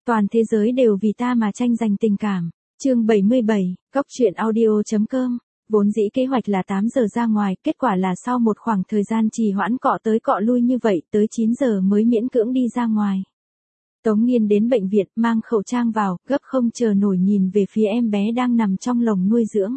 Toàn thế giới đều vì ta mà tranh giành tình cảm. Chương 77, Cóc truyện audio.com. Vốn dĩ kế hoạch là 8 giờ ra ngoài, kết quả là sau một khoảng thời gian trì hoãn cọ tới cọ lui như vậy, tới 9 giờ mới miễn cưỡng đi ra ngoài. Tống Nghiên đến bệnh viện, mang khẩu trang vào, gấp không chờ nổi nhìn về phía em bé đang nằm trong lồng nuôi dưỡng.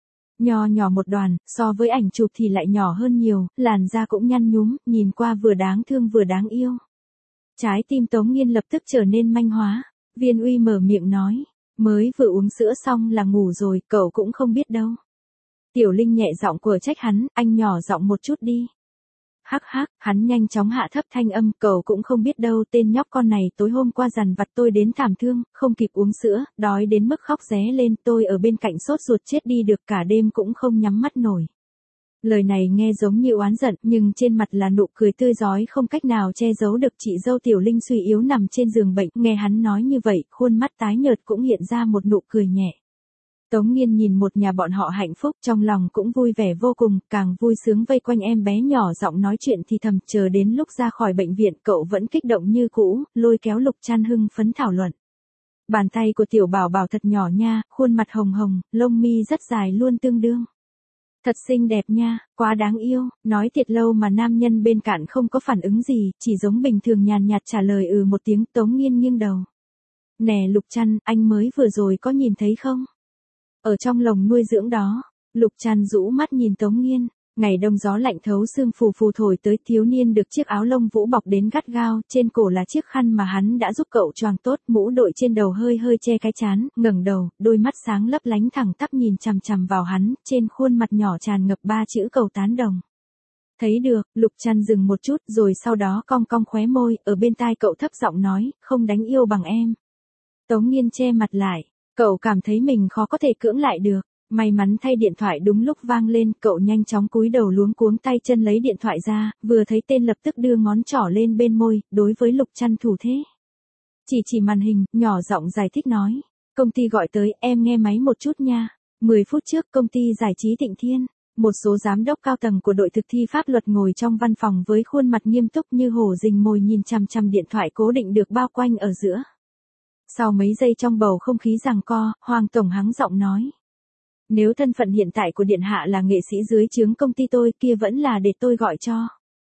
Nho nhỏ một đoàn, so với ảnh chụp thì lại nhỏ hơn nhiều, làn da cũng nhăn nhúm, nhìn qua vừa đáng thương vừa đáng yêu. Trái tim Tống Nghiên lập tức trở nên manh hóa. Viên Uy mở miệng nói, mới vừa uống sữa xong là ngủ rồi, cậu cũng không biết đâu. Tiểu Linh nhẹ giọng của trách hắn, anh nhỏ giọng một chút đi. Hắc hắc, hắn nhanh chóng hạ thấp thanh âm, cậu cũng không biết đâu, tên nhóc con này tối hôm qua dằn vặt tôi đến thảm thương, không kịp uống sữa, đói đến mức khóc ré lên, tôi ở bên cạnh sốt ruột chết đi được, cả đêm cũng không nhắm mắt nổi. Lời này nghe giống như oán giận, nhưng trên mặt là nụ cười tươi rói không cách nào che giấu được. Chị dâu Tiểu Linh suy yếu nằm trên giường bệnh, nghe hắn nói như vậy, khuôn mắt tái nhợt cũng hiện ra một nụ cười nhẹ. Tống Nghiên nhìn một nhà bọn họ hạnh phúc, trong lòng cũng vui vẻ vô cùng, càng vui sướng vây quanh em bé nhỏ giọng nói chuyện thì thầm, chờ đến lúc ra khỏi bệnh viện cậu vẫn kích động như cũ, lôi kéo Lục Trăn hưng phấn thảo luận. Bàn tay của tiểu bảo bảo thật nhỏ nha, khuôn mặt hồng hồng, lông mi rất dài luôn tương đương. Thật xinh đẹp nha, quá đáng yêu, nói thiệt lâu mà nam nhân bên cạnh không có phản ứng gì, chỉ giống bình thường nhàn nhạt trả lời một tiếng. Tống Nghiên nghiêng đầu. Nè Lục Trăn, anh mới vừa rồi có nhìn thấy không? Ở trong lồng nuôi dưỡng đó, Lục Trăn rũ mắt nhìn Tống Nghiên, ngày đông gió lạnh thấu xương phù phù thổi tới, thiếu niên được chiếc áo lông vũ bọc đến gắt gao, trên cổ là chiếc khăn mà hắn đã giúp cậu choàng tốt, mũ đội trên đầu hơi hơi che cái trán, ngẩng đầu, đôi mắt sáng lấp lánh thẳng tắp nhìn chằm chằm vào hắn, trên khuôn mặt nhỏ tràn ngập 3 chữ cầu tán đồng. Thấy được, Lục Trăn dừng một chút rồi sau đó cong cong khóe môi, ở bên tai cậu thấp giọng nói, không đánh yêu bằng em. Tống Nghiên che mặt lại. Cậu cảm thấy mình khó có thể cưỡng lại được, may mắn thay điện thoại đúng lúc vang lên, cậu nhanh chóng cúi đầu luống cuống tay chân lấy điện thoại ra, vừa thấy tên lập tức đưa ngón trỏ lên bên môi, đối với Lục Trăn thủ thế. Chỉ màn hình, nhỏ giọng giải thích nói, công ty gọi tới, em nghe máy một chút nha. 10 phút trước công ty giải trí Thịnh Thiên, một số giám đốc cao tầng của đội thực thi pháp luật ngồi trong văn phòng với khuôn mặt nghiêm túc như hổ rình mồi nhìn chằm chằm điện thoại cố định được bao quanh ở giữa. Sau mấy giây trong bầu không khí giằng co, Hoàng Tổng hắng giọng nói. Nếu thân phận hiện tại của Điện Hạ là nghệ sĩ dưới trướng công ty tôi kia vẫn là để tôi gọi cho.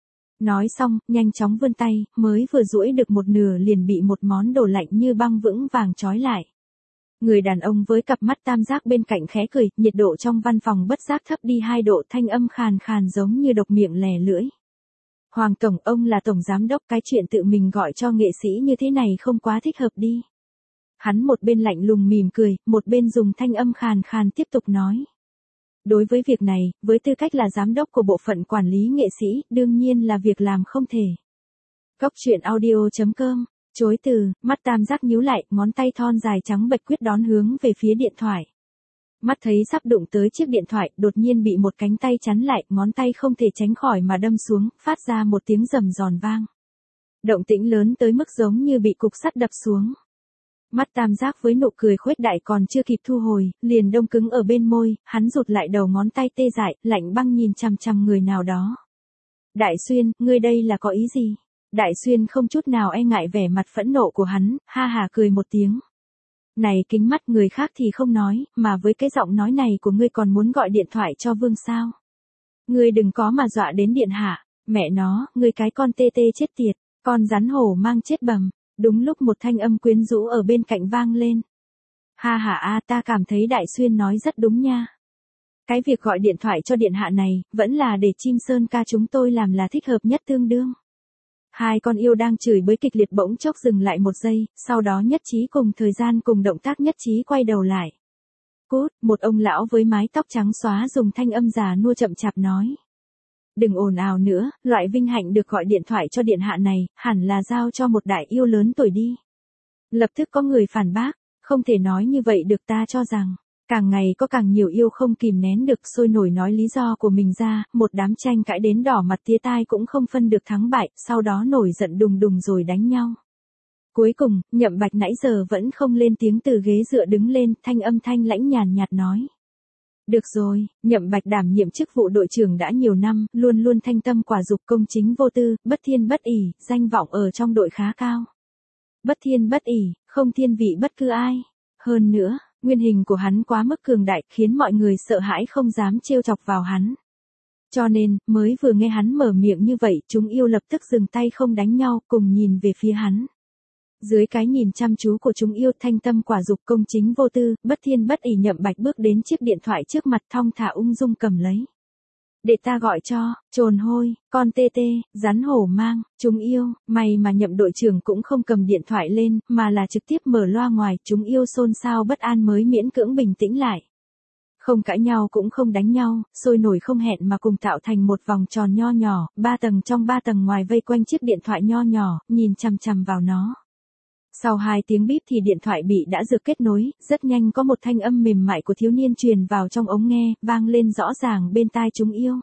Nói xong, nhanh chóng vươn tay, mới vừa duỗi được một nửa liền bị một món đồ lạnh như băng vững vàng trói lại. Người đàn ông với cặp mắt tam giác bên cạnh khẽ cười, nhiệt độ trong văn phòng bất giác thấp đi 2 độ, thanh âm khàn khàn giống như độc miệng lè lưỡi. Hoàng Tổng, ông là Tổng Giám đốc, cái chuyện tự mình gọi cho nghệ sĩ như thế này không quá thích hợp đi. Hắn một bên lạnh lùng mỉm cười, một bên dùng thanh âm khàn khàn tiếp tục nói. Đối với việc này, với tư cách là giám đốc của bộ phận quản lý nghệ sĩ, đương nhiên là việc làm không thể. Cóc truyện audio.com, chối từ, mắt tam giác nhíu lại, ngón tay thon dài trắng bệch quyết đón hướng về phía điện thoại. Mắt thấy sắp đụng tới chiếc điện thoại, đột nhiên bị một cánh tay chắn lại, ngón tay không thể tránh khỏi mà đâm xuống, phát ra một tiếng rầm giòn vang. Động tĩnh lớn tới mức giống như bị cục sắt đập xuống. Mắt tam giác với nụ cười khuếch đại còn chưa kịp thu hồi, liền đông cứng ở bên môi, hắn rụt lại đầu ngón tay tê dại, lạnh băng nhìn chằm chằm người nào đó. Đại Xuyên, ngươi đây là có ý gì? Đại Xuyên không chút nào e ngại vẻ mặt phẫn nộ của hắn, ha hà cười một tiếng. Này kính mắt, người khác thì không nói, mà với cái giọng nói này của ngươi còn muốn gọi điện thoại cho Vương sao? Ngươi đừng có mà dọa đến Điện Hạ, mẹ nó, ngươi cái con tê tê chết tiệt, con rắn hổ mang chết bầm. Đúng lúc một thanh âm quyến rũ ở bên cạnh vang lên. Ha ha ta cảm thấy Đại Xuyên nói rất đúng nha. Cái việc gọi điện thoại cho Điện Hạ này, vẫn là để Chim Sơn ca chúng tôi làm là thích hợp nhất tương đương. Hai con yêu đang chửi bới kịch liệt bỗng chốc dừng lại một giây, sau đó nhất trí cùng thời gian cùng động tác nhất trí quay đầu lại. Cút, một ông lão với mái tóc trắng xóa dùng thanh âm già nua chậm chạp nói. Đừng ồn ào nữa, loại vinh hạnh được gọi điện thoại cho Điện Hạ này, hẳn là giao cho một đại yêu lớn tuổi đi. Lập tức có người phản bác, không thể nói như vậy được, ta cho rằng, càng ngày có càng nhiều yêu không kìm nén được sôi nổi nói lý do của mình ra, một đám tranh cãi đến đỏ mặt tía tai cũng không phân được thắng bại, sau đó nổi giận đùng đùng rồi đánh nhau. Cuối cùng, Nhậm Bạch nãy giờ vẫn không lên tiếng từ ghế dựa đứng lên, thanh âm thanh lãnh nhàn nhạt nói. Được rồi, Nhậm Bạch đảm nhiệm chức vụ đội trưởng đã nhiều năm, luôn luôn thanh tâm quả dục công chính vô tư, bất thiên bất ỷ, danh vọng ở trong đội khá cao. bất thiên bất ỷ, không thiên vị bất cứ ai. Hơn nữa, nguyên hình của hắn quá mức cường đại khiến mọi người sợ hãi không dám trêu chọc vào hắn. Cho nên, mới vừa nghe hắn mở miệng như vậy, chúng yêu lập tức dừng tay không đánh nhau, cùng nhìn về phía hắn. Dưới cái nhìn chăm chú của chúng yêu, thanh tâm quả dục, công chính vô tư, bất thiên bất ỷ, Nhậm Bạch bước đến chiếc điện thoại trước mặt, thong thả ung dung cầm lấy. Để ta gọi cho, trồn hôi, con tê tê, rắn hổ mang, chúng yêu. May mà Nhậm đội trưởng cũng không cầm điện thoại lên, mà là trực tiếp mở loa ngoài, chúng yêu xôn xao bất an mới miễn cưỡng bình tĩnh lại. Không cãi nhau cũng không đánh nhau, sôi nổi không hẹn mà cùng tạo thành một vòng tròn nho nhỏ, 3 tầng trong 3 tầng ngoài vây quanh chiếc điện thoại nho nhỏ, nhìn chằm chằm vào nó. Sau 2 tiếng bíp thì điện thoại bị đã được kết nối, rất nhanh có một thanh âm mềm mại của thiếu niên truyền vào trong ống nghe, vang lên rõ ràng bên tai chúng yêu.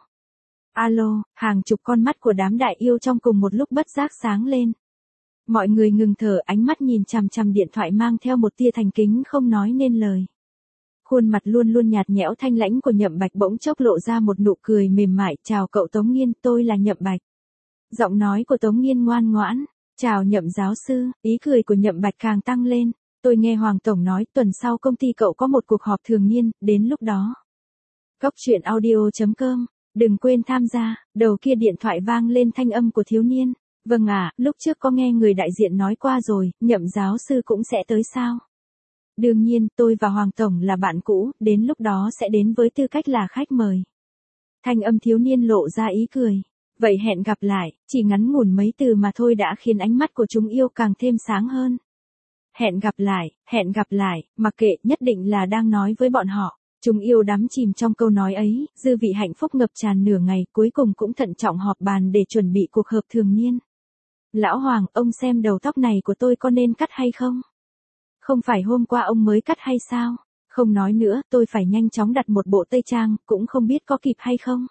Alo, hàng chục con mắt của đám đại yêu trong cùng một lúc bất giác sáng lên. Mọi người ngừng thở, ánh mắt nhìn chằm chằm điện thoại mang theo một tia thành kính không nói nên lời. Khuôn mặt luôn luôn nhạt nhẽo thanh lãnh của Nhậm Bạch bỗng chốc lộ ra một nụ cười mềm mại, chào cậu Tống Nghiên, tôi là Nhậm Bạch. Giọng nói của Tống Nghiên ngoan ngoãn, chào Nhậm giáo sư, ý cười của Nhậm Bạch càng tăng lên, tôi nghe Hoàng Tổng nói tuần sau công ty cậu có một cuộc họp thường niên, đến lúc đó. Cốc truyện audio.com, đừng quên tham gia, đầu kia điện thoại vang lên thanh âm của thiếu niên, vâng ạ, lúc trước có nghe người đại diện nói qua rồi, Nhậm giáo sư cũng sẽ tới sao? Đương nhiên, tôi và Hoàng Tổng là bạn cũ, đến lúc đó sẽ đến với tư cách là khách mời. Thanh âm thiếu niên lộ ra ý cười. Vậy hẹn gặp lại, chỉ ngắn ngủn mấy từ mà thôi đã khiến ánh mắt của chúng yêu càng thêm sáng hơn. Hẹn gặp lại, mặc kệ, nhất định là đang nói với bọn họ. Chúng yêu đắm chìm trong câu nói ấy, dư vị hạnh phúc ngập tràn nửa ngày, cuối cùng cũng thận trọng họp bàn để chuẩn bị cuộc họp thường niên. Lão Hoàng, ông xem đầu tóc này của tôi có nên cắt hay không? Không phải hôm qua ông mới cắt hay sao? Không nói nữa, tôi phải nhanh chóng đặt một bộ tây trang, cũng không biết có kịp hay không.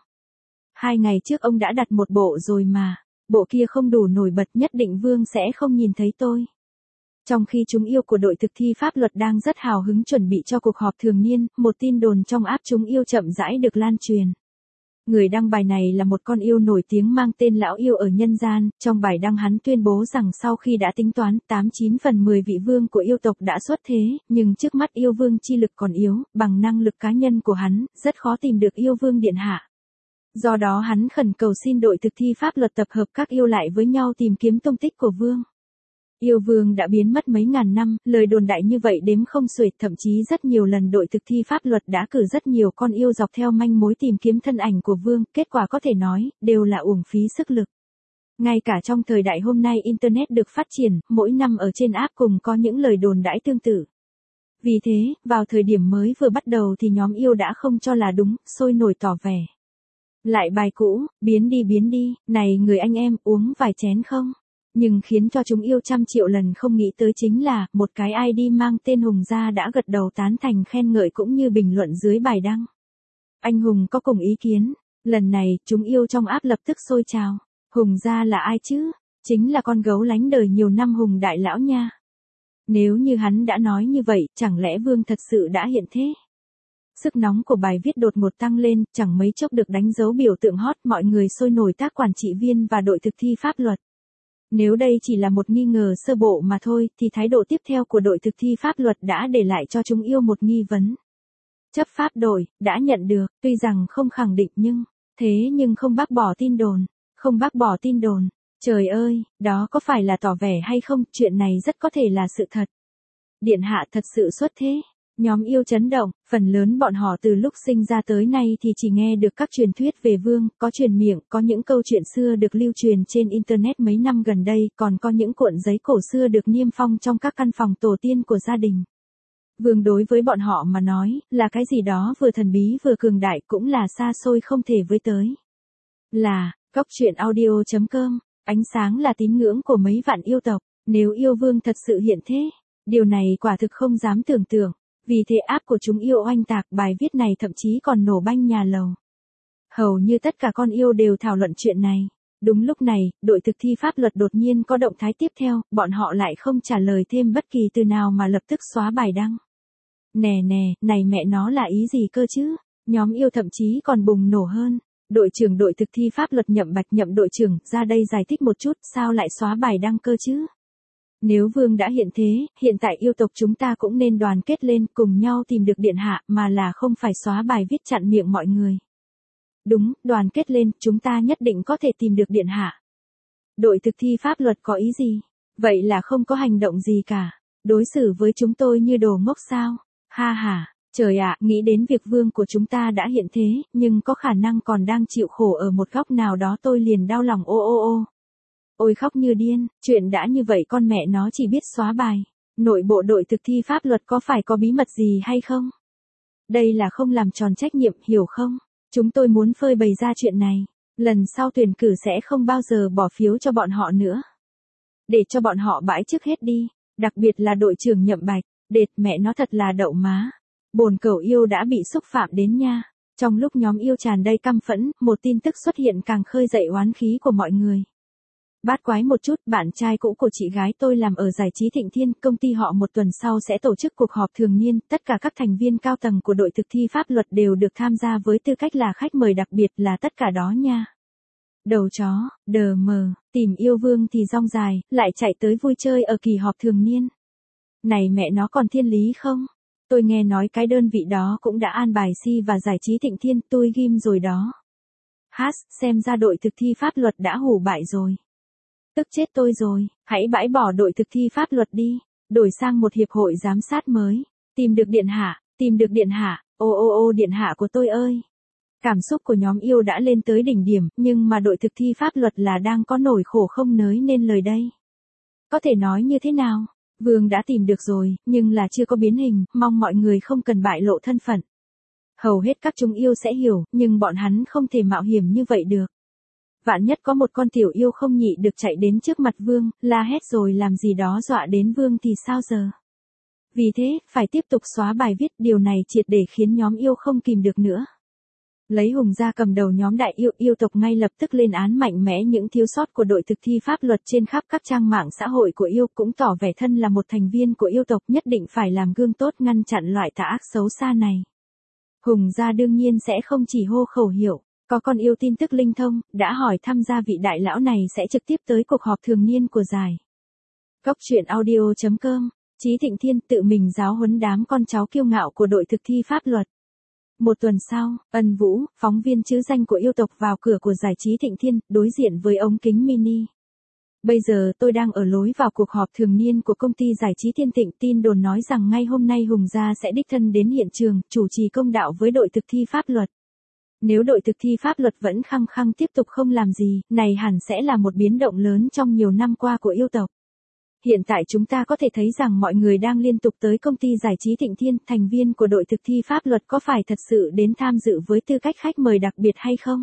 2 ngày trước ông đã đặt một bộ rồi mà, bộ kia không đủ nổi bật, nhất định Vương sẽ không nhìn thấy tôi. Trong khi chúng yêu của đội thực thi pháp luật đang rất hào hứng chuẩn bị cho cuộc họp thường niên, một tin đồn trong app chúng yêu chậm rãi được lan truyền. Người đăng bài này là một con yêu nổi tiếng mang tên Lão Yêu ở nhân gian, trong bài đăng hắn tuyên bố rằng sau khi đã tính toán 89 phần 10 vị vương của yêu tộc đã xuất thế, nhưng trước mắt yêu vương chi lực còn yếu, bằng năng lực cá nhân của hắn, rất khó tìm được yêu vương điện hạ. Do đó hắn khẩn cầu xin đội thực thi pháp luật tập hợp các yêu lại với nhau tìm kiếm tung tích của vương. Yêu vương đã biến mất mấy ngàn năm, lời đồn đại như vậy đếm không xuể, thậm chí rất nhiều lần đội thực thi pháp luật đã cử rất nhiều con yêu dọc theo manh mối tìm kiếm thân ảnh của vương, kết quả có thể nói, đều là uổng phí sức lực. Ngay cả trong thời đại hôm nay Internet được phát triển, mỗi năm ở trên app cùng có những lời đồn đãi tương tự. Vì thế, vào thời điểm mới vừa bắt đầu thì nhóm yêu đã không cho là đúng, sôi nổi tỏ vẻ. Lại bài cũ, biến đi, này người anh em, uống vài chén không? Nhưng khiến cho chúng yêu trăm triệu lần không nghĩ tới chính là, một cái ID mang tên Hùng Gia đã gật đầu tán thành khen ngợi cũng như bình luận dưới bài đăng. Anh Hùng có cùng ý kiến, lần này, chúng yêu trong app lập tức sôi trào. Hùng Gia là ai chứ? Chính là con gấu lánh đời nhiều năm Hùng Đại Lão nha. Nếu như hắn đã nói như vậy, chẳng lẽ Vương thật sự đã hiện thế? Sức nóng của bài viết đột ngột tăng lên, chẳng mấy chốc được đánh dấu biểu tượng hot, mọi người sôi nổi tác quản trị viên và đội thực thi pháp luật. Nếu đây chỉ là một nghi ngờ sơ bộ mà thôi, thì thái độ tiếp theo của đội thực thi pháp luật đã để lại cho chúng yêu một nghi vấn. Chấp pháp đội, đã nhận được, tuy rằng không khẳng định nhưng không bác bỏ tin đồn. Trời ơi, đó có phải là tỏ vẻ hay không, chuyện này rất có thể là sự thật. Điện hạ thật sự xuất thế. Nhóm yêu chấn động, phần lớn bọn họ từ lúc sinh ra tới nay thì chỉ nghe được các truyền thuyết về vương, có truyền miệng, có những câu chuyện xưa được lưu truyền trên Internet mấy năm gần đây, còn có những cuộn giấy cổ xưa được niêm phong trong các căn phòng tổ tiên của gia đình. Vương đối với bọn họ mà nói, là cái gì đó vừa thần bí vừa cường đại, cũng là xa xôi không thể với tới. Là, cốc truyện audio.com, ánh sáng là tín ngưỡng của mấy vạn yêu tộc, nếu yêu vương thật sự hiện thế, điều này quả thực không dám tưởng tượng. Vì thế app của chúng yêu oanh tạc, bài viết này thậm chí còn nổ banh nhà lầu. Hầu như tất cả con yêu đều thảo luận chuyện này. Đúng lúc này, đội thực thi pháp luật đột nhiên có động thái tiếp theo, bọn họ lại không trả lời thêm bất kỳ từ nào mà lập tức xóa bài đăng. Nè, này mẹ nó là ý gì cơ chứ? Nhóm yêu thậm chí còn bùng nổ hơn. Đội trưởng đội thực thi pháp luật Nhậm Bạch, Nhậm đội trưởng, ra đây giải thích một chút, sao lại xóa bài đăng cơ chứ? Nếu vương đã hiện thế, hiện tại yêu tộc chúng ta cũng nên đoàn kết lên cùng nhau tìm được điện hạ mà là không phải xóa bài viết chặn miệng mọi người. Đúng, đoàn kết lên, chúng ta nhất định có thể tìm được điện hạ. Đội thực thi pháp luật có ý gì? Vậy là không có hành động gì cả. Đối xử với chúng tôi như đồ ngốc sao? Ha ha, trời ạ, nghĩ đến việc vương của chúng ta đã hiện thế, nhưng có khả năng còn đang chịu khổ ở một góc nào đó tôi liền đau lòng ô ô ô. Ôi khóc như điên, chuyện đã như vậy con mẹ nó chỉ biết xóa bài. Nội bộ đội thực thi pháp luật có phải có bí mật gì hay không? Đây là không làm tròn trách nhiệm, hiểu không? Chúng tôi muốn phơi bày ra chuyện này. Lần sau tuyển cử sẽ không bao giờ bỏ phiếu cho bọn họ nữa. Để cho bọn họ bãi chức hết đi. Đặc biệt là đội trưởng Nhậm Bạch. Đệt mẹ nó thật là đậu má. Bồn cẩu yêu đã bị xúc phạm đến nha. Trong lúc nhóm yêu tràn đầy căm phẫn, một tin tức xuất hiện càng khơi dậy oán khí của mọi người. Bát quái một chút, bạn trai cũ của chị gái tôi làm ở giải trí Thịnh Thiên, công ty họ một tuần sau sẽ tổ chức cuộc họp thường niên, tất cả các thành viên cao tầng của đội thực thi pháp luật đều được tham gia với tư cách là khách mời đặc biệt là tất cả đó nha. Đầu chó, đờ mờ, tìm yêu vương thì rong dài, lại chạy tới vui chơi ở kỳ họp thường niên. Này mẹ nó còn thiên lý không? Tôi nghe nói cái đơn vị đó cũng đã an bài Si và giải trí Thịnh Thiên, tôi ghim rồi đó. Xem ra đội thực thi pháp luật đã hủ bại rồi. Tức chết tôi rồi, hãy bãi bỏ đội thực thi pháp luật đi, đổi sang một hiệp hội giám sát mới, tìm được điện hạ, ô ô ô điện hạ của tôi ơi. Cảm xúc của nhóm yêu đã lên tới đỉnh điểm, nhưng mà đội thực thi pháp luật là đang có nỗi khổ không nói nên lời đây. Có thể nói như thế nào? Vương đã tìm được rồi, nhưng là chưa có biến hình, mong mọi người không cần bại lộ thân phận. Hầu hết các chúng yêu sẽ hiểu, nhưng bọn hắn không thể mạo hiểm như vậy được. Vạn nhất có một con tiểu yêu không nhị được chạy đến trước mặt vương, la hét rồi làm gì đó dọa đến vương thì sao giờ? Vì thế, phải tiếp tục xóa bài viết, điều này triệt để khiến nhóm yêu không kìm được nữa. Lấy Hùng ra cầm đầu nhóm đại yêu tộc ngay lập tức lên án mạnh mẽ những thiếu sót của đội thực thi pháp luật trên khắp các trang mạng xã hội của yêu, cũng tỏ vẻ thân là một thành viên của yêu tộc nhất định phải làm gương tốt ngăn chặn loại tà ác xấu xa này. Hùng ra đương nhiên sẽ không chỉ hô khẩu hiệu. Có con yêu tin tức linh thông, đã hỏi thăm gia vị đại lão này sẽ trực tiếp tới cuộc họp thường niên của giải. Cốc truyện audio.com, Chí Thịnh Thiên tự mình giáo huấn đám con cháu kiêu ngạo của đội thực thi pháp luật. Một tuần sau, Ân Vũ, phóng viên trứ danh của yêu tộc vào cửa của giải trí Thịnh Thiên, đối diện với ống kính mini. Bây giờ tôi đang ở lối vào cuộc họp thường niên của công ty giải trí Thiên Thịnh, tin đồn nói rằng ngay hôm nay Hùng gia sẽ đích thân đến hiện trường, chủ trì công đạo với đội thực thi pháp luật. Nếu đội thực thi pháp luật vẫn khăng khăng tiếp tục không làm gì, này hẳn sẽ là một biến động lớn trong nhiều năm qua của yêu tộc. Hiện tại chúng ta có thể thấy rằng mọi người đang liên tục tới công ty giải trí Thịnh Thiên, thành viên của đội thực thi pháp luật có phải thật sự đến tham dự với tư cách khách mời đặc biệt hay không?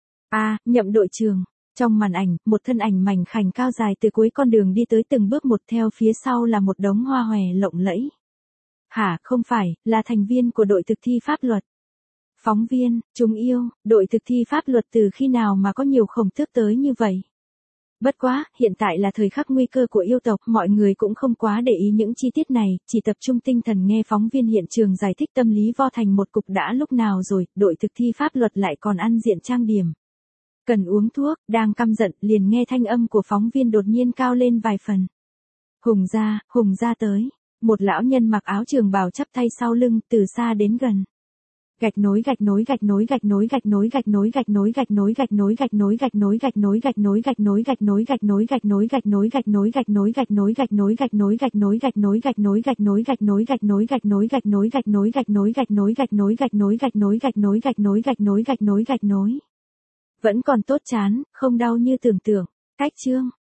Nhậm đội trưởng. Trong màn ảnh, một thân ảnh mảnh khảnh cao dài từ cuối con đường đi tới từng bước một, theo phía sau là một đống hoa hòe lộng lẫy. Hả, không phải, là thành viên của đội thực thi pháp luật. Phóng viên, chúng yêu, đội thực thi pháp luật từ khi nào mà có nhiều khổng tước tới như vậy? Bất quá, hiện tại là thời khắc nguy cơ của yêu tộc, mọi người cũng không quá để ý những chi tiết này, chỉ tập trung tinh thần nghe phóng viên hiện trường giải thích tâm lý vo thành một cục đã lúc nào rồi, đội thực thi pháp luật lại còn ăn diện trang điểm. Cần uống thuốc, đang căm giận, liền nghe thanh âm của phóng viên đột nhiên cao lên vài phần. Hùng ra tới. Một lão nhân mặc áo trường bào chắp tay sau lưng, từ xa đến gần. Gạch nối Vẫn còn tốt chán, không đau như tưởng tượng. Cách chương